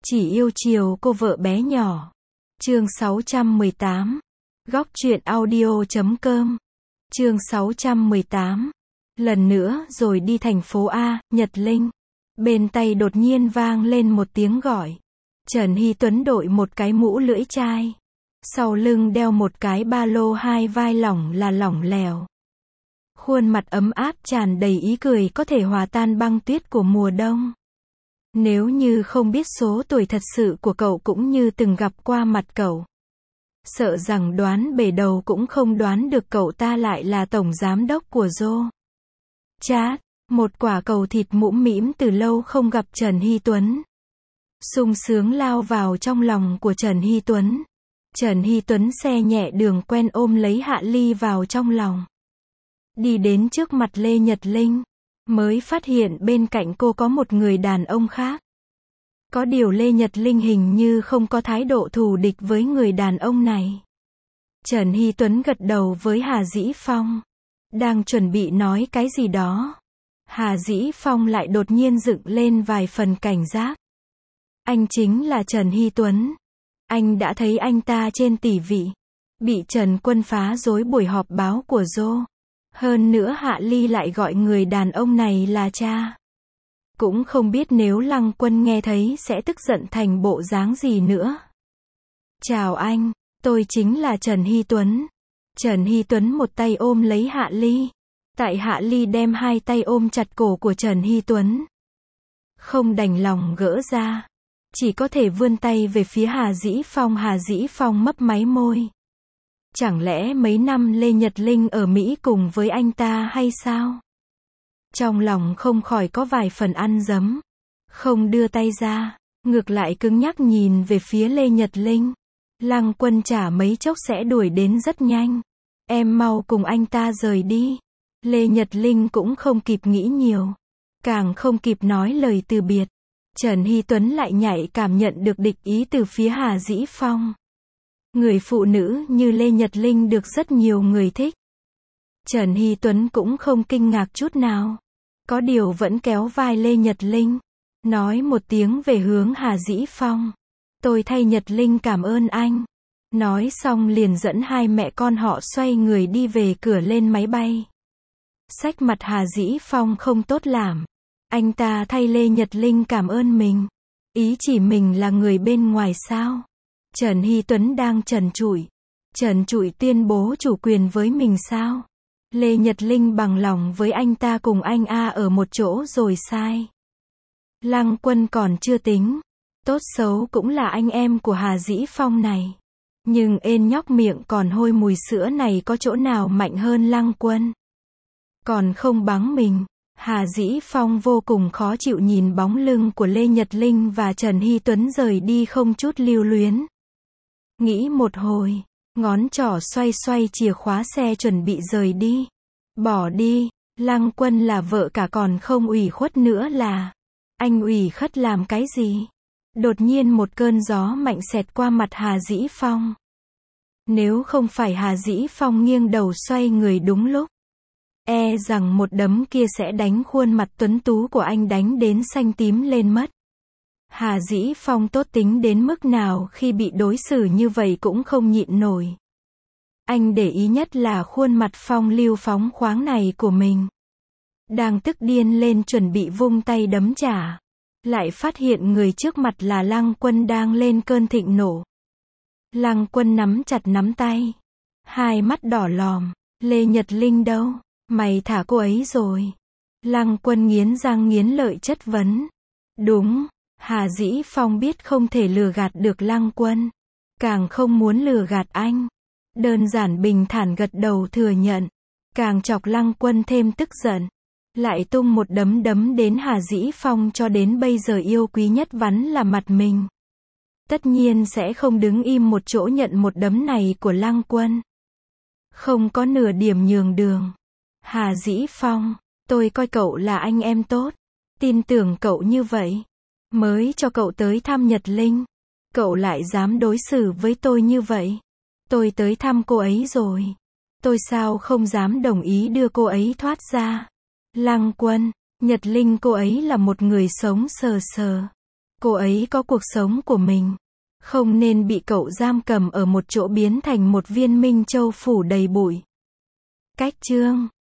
Chỉ yêu chiều cô vợ bé nhỏ. Chương 618. Góc truyện audio.com. Chương 618. Lần nữa rồi đi thành phố A, Nhật Linh. Bên tay đột nhiên vang lên một tiếng gọi. Trần Hy Tuấn đội một cái mũ lưỡi chai. Sau lưng đeo một cái ba lô hai vai lỏng lẻo. Khuôn mặt ấm áp tràn đầy ý cười có thể hòa tan băng tuyết của mùa đông. Nếu như không biết số tuổi thật sự của cậu cũng như từng gặp qua mặt cậu, sợ rằng đoán bể đầu cũng không đoán được cậu ta lại là tổng giám đốc của Joe. Chát, một quả cầu thịt mũm mĩm từ lâu không gặp Trần Hy Tuấn. Sung sướng lao vào trong lòng của Trần Hy Tuấn. Trần Hy Tuấn xe nhẹ đường quen ôm lấy Hạ Ly vào trong lòng. Đi đến trước mặt Lê Nhật Linh, mới phát hiện bên cạnh cô có một người đàn ông khác. Có điều Lê Nhật Linh hình như không có thái độ thù địch với người đàn ông này. Trần Hy Tuấn gật đầu với Hà Dĩ Phong, đang chuẩn bị nói cái gì đó. Hà Dĩ Phong lại đột nhiên dựng lên vài phần cảnh giác. Anh chính là Trần Hy Tuấn. Anh đã thấy anh ta trên TV, bị Trần Quân phá rối buổi họp báo của Joe. Hơn nữa Hạ Ly lại gọi người đàn ông này là cha. Cũng không biết nếu Lăng Quân nghe thấy sẽ tức giận thành bộ dáng gì nữa. Chào anh, tôi chính là Trần Hy Tuấn. Trần Hy Tuấn một tay ôm lấy Hạ Ly. Tại Hạ Ly đem hai tay ôm chặt cổ của Trần Hy Tuấn. Không đành lòng gỡ ra. Chỉ có thể vươn tay về phía Hà Dĩ Phong. Hà Dĩ Phong mấp máy môi. Chẳng lẽ mấy năm Lê Nhật Linh ở Mỹ cùng với anh ta hay sao? Trong lòng không khỏi có vài phần ăn dấm. Không đưa tay ra, ngược lại cứng nhắc nhìn về phía Lê Nhật Linh. Lăng Quân chả mấy chốc sẽ đuổi đến rất nhanh. Em mau cùng anh ta rời đi. Lê Nhật Linh cũng không kịp nghĩ nhiều. Càng không kịp nói lời từ biệt. Trần Hy Tuấn lại nhạy cảm nhận được địch ý từ phía Hà Dĩ Phong. Người phụ nữ như Lê Nhật Linh được rất nhiều người thích. Trần Hy Tuấn cũng không kinh ngạc chút nào. Có điều vẫn kéo vai Lê Nhật Linh. Nói một tiếng về hướng Hà Dĩ Phong. Tôi thay Nhật Linh cảm ơn anh. Nói xong liền dẫn hai mẹ con họ xoay người đi về cửa lên máy bay. Sắc mặt Hà Dĩ Phong không tốt lắm. Anh ta thay Lê Nhật Linh cảm ơn mình. Ý chỉ mình là người bên ngoài sao? Trần Hy Tuấn đang trần trụi tuyên bố chủ quyền với mình sao? Lê Nhật Linh bằng lòng với anh ta cùng anh A ở một chỗ rồi sai. Lăng Quân còn chưa tính. Tốt xấu cũng là anh em của Hà Dĩ Phong này. Nhưng ên nhóc miệng còn hôi mùi sữa này có chỗ nào mạnh hơn Lăng Quân? Còn không bằng mình. Hà Dĩ Phong vô cùng khó chịu nhìn bóng lưng của Lê Nhật Linh và Trần Hy Tuấn rời đi không chút lưu luyến. Nghĩ một hồi, ngón trỏ xoay xoay chìa khóa xe chuẩn bị rời đi. Bỏ đi, Lăng Quân là vợ cả còn không ủy khuất nữa là. Anh ủy khuất làm cái gì? Đột nhiên một cơn gió mạnh xẹt qua mặt Hà Dĩ Phong. Nếu không phải Hà Dĩ Phong nghiêng đầu xoay người đúng lúc, e rằng một đấm kia sẽ đánh khuôn mặt tuấn tú của anh đánh đến xanh tím lên mất. Hà Dĩ Phong tốt tính đến mức nào khi bị đối xử như vậy cũng không nhịn nổi. Anh để ý nhất là khuôn mặt phong lưu phóng khoáng này của mình. Đang tức điên lên chuẩn bị vung tay đấm trả. Lại phát hiện người trước mặt là Lăng Quân đang lên cơn thịnh nộ. Lăng Quân nắm chặt nắm tay. Hai mắt đỏ lòm. Lê Nhật Linh đâu? Mày thả cô ấy rồi. Lăng Quân nghiến răng nghiến lợi chất vấn. Đúng. Hà Dĩ Phong biết không thể lừa gạt được Lăng Quân. Càng không muốn lừa gạt anh. Đơn giản bình thản gật đầu thừa nhận. Càng chọc Lăng Quân thêm tức giận. Lại tung một đấm đấm đến Hà Dĩ Phong cho đến bây giờ yêu quý nhất vẫn là mặt mình. Tất nhiên sẽ không đứng im một chỗ nhận một đấm này của Lăng Quân. Không có nửa điểm nhường đường. Hà Dĩ Phong, tôi coi cậu là anh em tốt. Tin tưởng cậu như vậy. Mới cho cậu tới thăm Nhật Linh. Cậu lại dám đối xử với tôi như vậy. Tôi tới thăm cô ấy rồi. Tôi sao không dám đồng ý đưa cô ấy thoát ra. Lăng Quân, Nhật Linh cô ấy là một người sống sờ sờ. Cô ấy có cuộc sống của mình. Không nên bị cậu giam cầm ở một chỗ biến thành một viên minh châu phủ đầy bụi. Cách chương